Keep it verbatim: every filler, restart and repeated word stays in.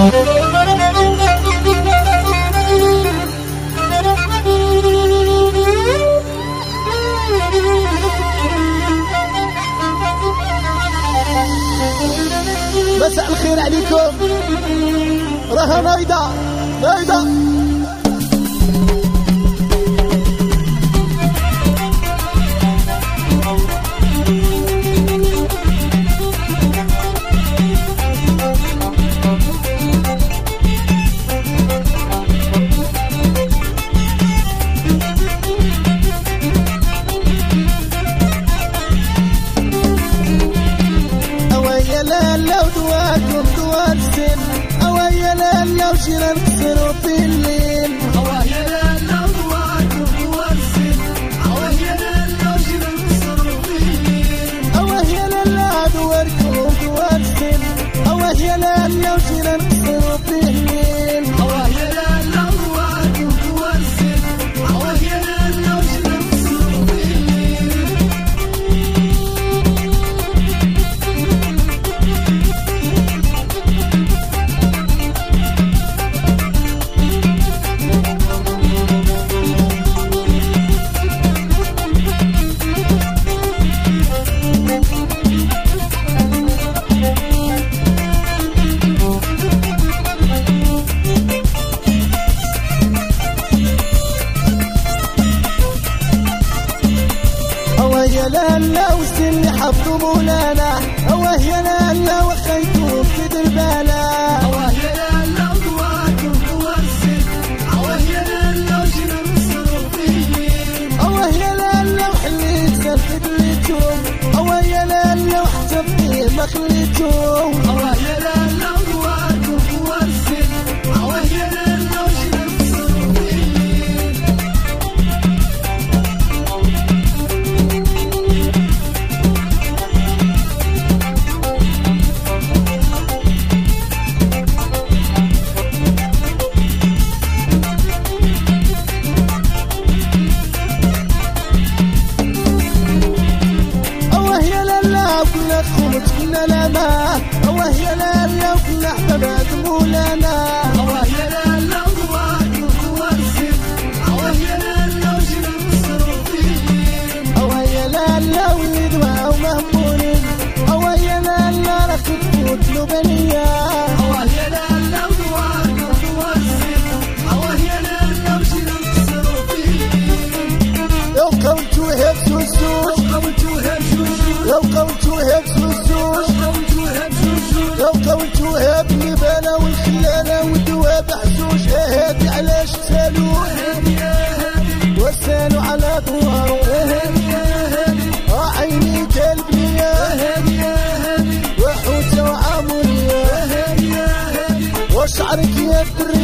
مساء الخير عليكم. راها نايضة نايضة وشينا نكسروا في الليل. أواه يا لالا ودواكم دوارسين. أواه يا لالا وشينا نكسروا في الليل. أواه يا لالا دواركم دوارسين. أواه يا لالا وشينا نكسروا في الليل. أواه يا لالا ودواكم دوارسين. أواه يا لالا وشينا نكسروا في الليل. يا لالا والسن حفظوا مولانا. أواه يا لالا وخيتوا في دربانا. أواه يا لالا ودواكم دوارسين. أواه يا لالا وشينا نكسروا في الليل. أواه يا لالا وحليت سلفت ليتهم. أواه يا لالا وحتى فيه ما خليتهم. أواه يا لالا ودواكم دوارسين. أواه يا لالا وشينا نكسروا في الليل. كنا خمت كنا لما. أواه يا لالا وكنا حبابات مولانا. أواه يا لالا ودواكم دوارسين. أواه يا لالا وشينا نكسروا في الليل. أواه يا لالا واللي دواو مهمولين. أواه يا لالا راك تفوت له بنية. أواه يا لالا ودواكم دوارسين. أواه يا لالا وشينا نكسروا في الليل. لو قوتو هيك سوسوس. لو قوتو هيك سوسوس. لو قوتو هيك سوسوس. لو قوتو هيك نبانا والخلانة والدواب حسوش. هادي علاش سالو وسالوا على دوارو. عيني كالبنية وحوتة وعامولية وشعرك يا الدرية.